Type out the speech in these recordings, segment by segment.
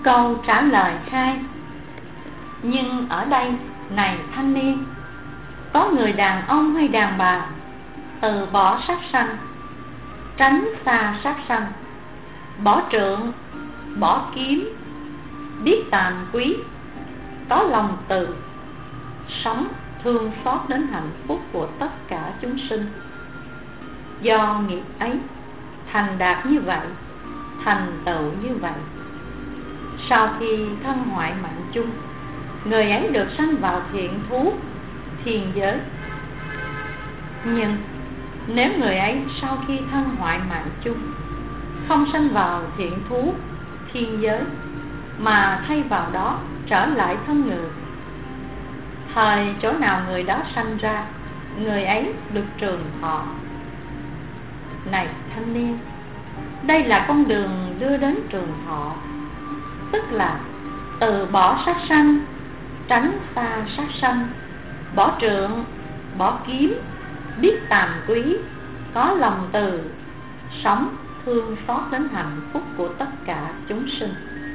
Câu trả lời 2: nhưng ở đây, này thanh niên, có người đàn ông hay đàn bà từ bỏ sát sanh, tránh xa sát sanh, bỏ trượng, bỏ kiếm, biết tàm quý, có lòng từ, sống thương xót đến hạnh phúc của tất cả chúng sinh. Do nghiệp ấy thành đạt như vậy, thành tựu như vậy. Sau khi thân hoại mạng chung, người ấy được sanh vào thiện thú, thiên giới. Nhưng nếu người ấy sau khi thân hoại mạng chung không sanh vào thiện thú, thiên giới, mà thay vào đó trở lại thân người, thời chỗ nào người đó sanh ra, người ấy được trường thọ. Này thanh niên, đây là con đường đưa đến trường thọ, tức là từ bỏ sát sanh, tránh xa sát sanh, bỏ trượng, bỏ kiếm, biết tàm quý, có lòng từ, sống thương xót đến hạnh phúc của tất cả chúng sinh.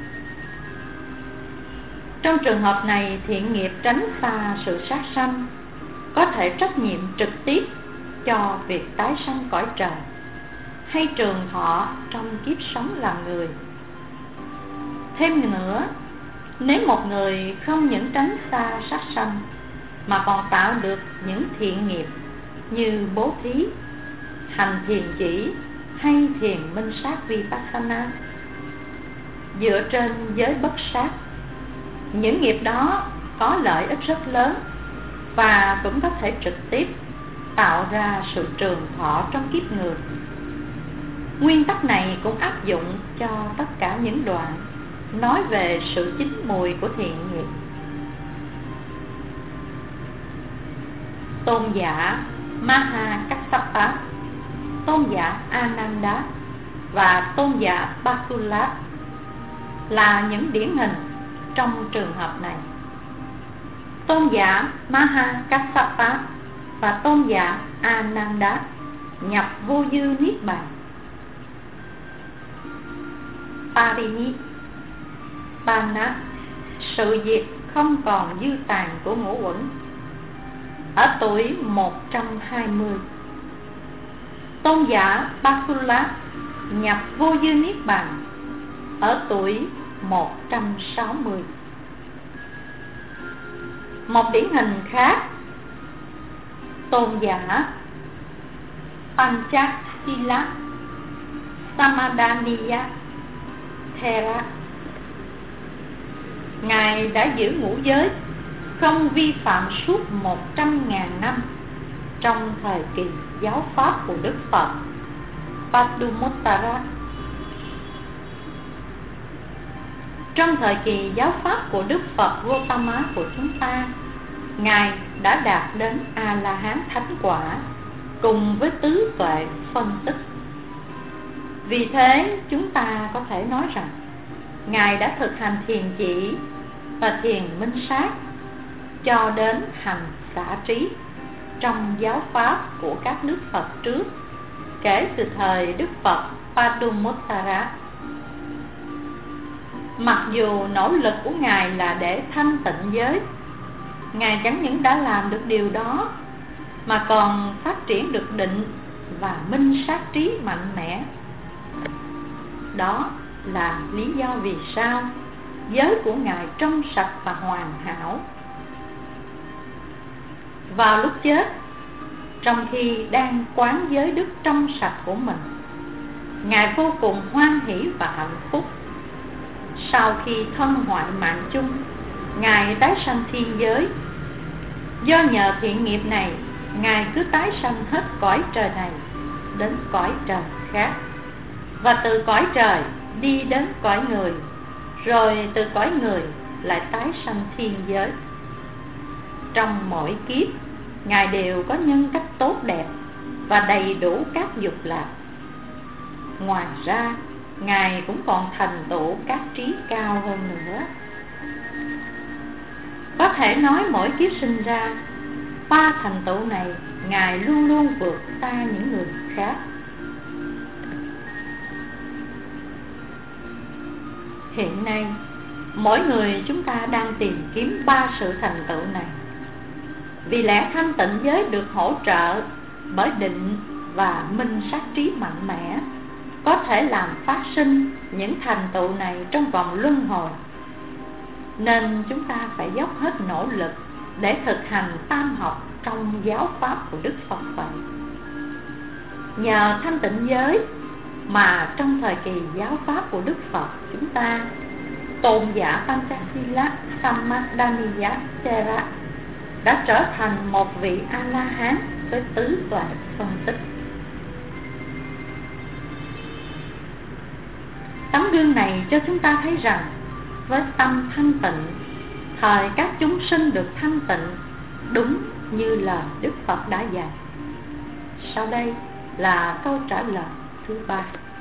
Trong trường hợp này, thiện nghiệp tránh xa sự sát sanh có thể trách nhiệm trực tiếp cho việc tái sanh cõi trời hay trường thọ trong kiếp sống làm người. Thêm nữa, nếu một người không những tránh xa sát sanh mà còn tạo được những thiện nghiệp như bố thí, hành thiền chỉ hay thiền minh sát vipassana dựa trên giới bất sát, những nghiệp đó có lợi ích rất lớn và cũng có thể trực tiếp tạo ra sự trường thọ trong kiếp người. Nguyên tắc này cũng áp dụng cho tất cả những đoạn nói về sự chín mùi của thiện nghiệp. Tôn giả Mahakassapa, tôn giả Ananda và tôn giả Bakula là những điển hình trong trường hợp này. Tôn giả Mahakassapa và tôn giả Ananda nhập vô dư niết bàn. Parinibbana, sự diệt không còn dư tàn của ngũ uẩn, ở tuổi 120. Tôn giả Bakula nhập vô dư niết bàn ở tuổi 160. Một điển hình khác, tôn giả Panchasila Samadaniya Thera, Ngài đã giữ ngũ giới không vi phạm suốt 100.000 năm trong thời kỳ giáo pháp của Đức Phật Padumuttara. Trong thời kỳ giáo pháp của Đức Phật Gautama của chúng ta, Ngài đã đạt đến A-la-hán thánh quả cùng với tứ tuệ phân tích. Vì thế chúng ta có thể nói rằng Ngài đã thực hành thiền chỉ và thiền minh sát cho đến hành xả trí trong giáo pháp của các đức Phật trước, kể từ thời Đức Phật Padumuttara. Mặc dù nỗ lực của Ngài là để thanh tịnh giới, Ngài chẳng những đã làm được điều đó mà còn phát triển được định và minh sát trí mạnh mẽ. Đó là lý do vì sao giới của Ngài trong sạch và hoàn hảo. Vào lúc chết, trong khi đang quán giới đức trong sạch của mình, Ngài vô cùng hoan hỷ và hạnh phúc. Sau khi thân hoại mạng chung, Ngài tái sanh thiên giới. Do nhờ thiện nghiệp này, Ngài cứ tái sanh hết cõi trời này đến cõi trời khác, và từ cõi trời đi đến cõi người, rồi từ cõi người lại tái sanh thiên giới. Trong mỗi kiếp, Ngài đều có nhân cách tốt đẹp và đầy đủ các dục lạc. Ngoài ra, Ngài cũng còn thành tựu các trí cao hơn nữa. Có thể nói mỗi kiếp sinh ra, ba thành tựu này Ngài luôn luôn vượt xa những người khác. Hiện nay, Mỗi người chúng ta đang tìm kiếm ba sự thành tựu này. Vì lẽ thanh tịnh giới được hỗ trợ bởi định và minh sát trí mạnh mẽ, có thể làm phát sinh những thành tựu này trong vòng luân hồi. Nên chúng ta phải dốc hết nỗ lực để thực hành tam học trong giáo pháp của Đức Phật vậy. Nhờ thanh tịnh giới mà trong thời kỳ giáo pháp của Đức Phật chúng ta, tôn giả Panchasila Sammadhaniyatthera đã trở thành một vị A-la-hán với tứ tuệ phân tích. Tấm gương này cho chúng ta thấy rằng với tâm thanh tịnh, thời các chúng sinh được thanh tịnh đúng như lời Đức Phật đã dạy. Sau đây là câu trả lời thứ 3.